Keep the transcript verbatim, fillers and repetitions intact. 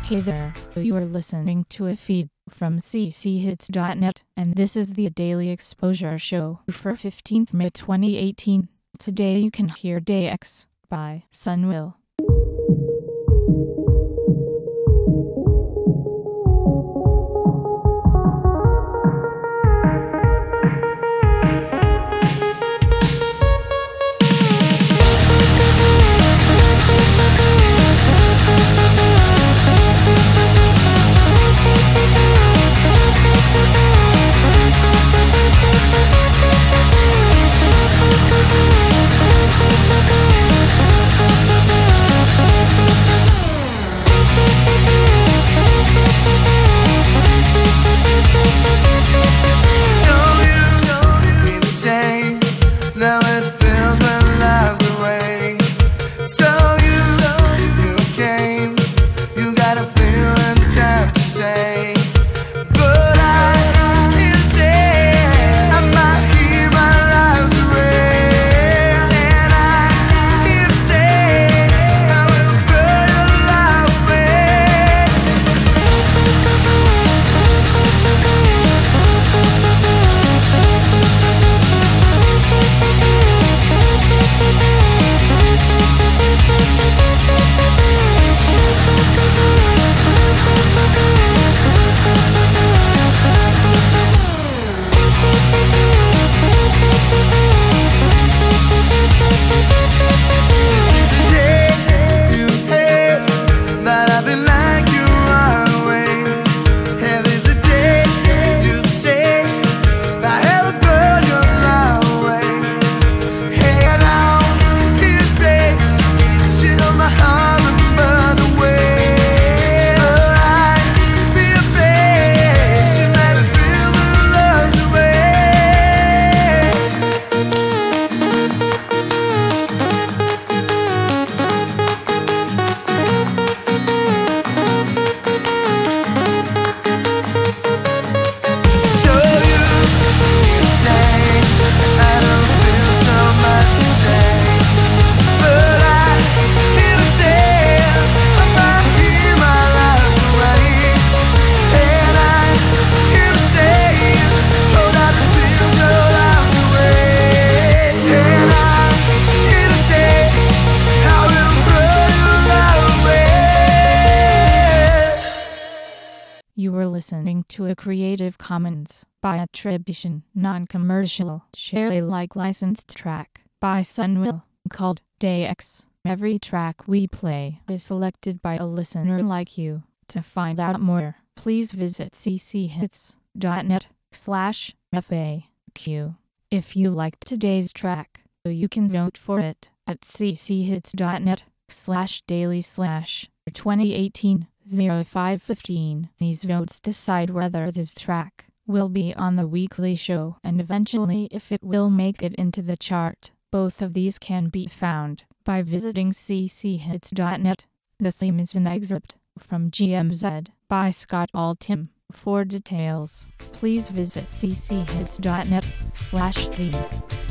Hey there, you are listening to a feed from c c hits dot net, and this is the Daily Exposure Show for fifteenth May twenty eighteen. Today you can hear Day X by Sunwill. You were listening to a Creative Commons by attribution, non-commercial, share Alike licensed track by Sunwill called Day X. Every track we play is selected by a listener like you. To find out more, please visit c c hits dot net slash F A Q. If you liked today's track, you can vote for it at c c hits dot net slash daily slash twenty eighteen oh five fifteen. These votes decide whether this track will be on the weekly show and eventually if it will make it into the chart. Both of these can be found by visiting c c hits dot net. The theme is an excerpt from G M Z by Scott Altham. For details, please visit c c hits dot net slash theme.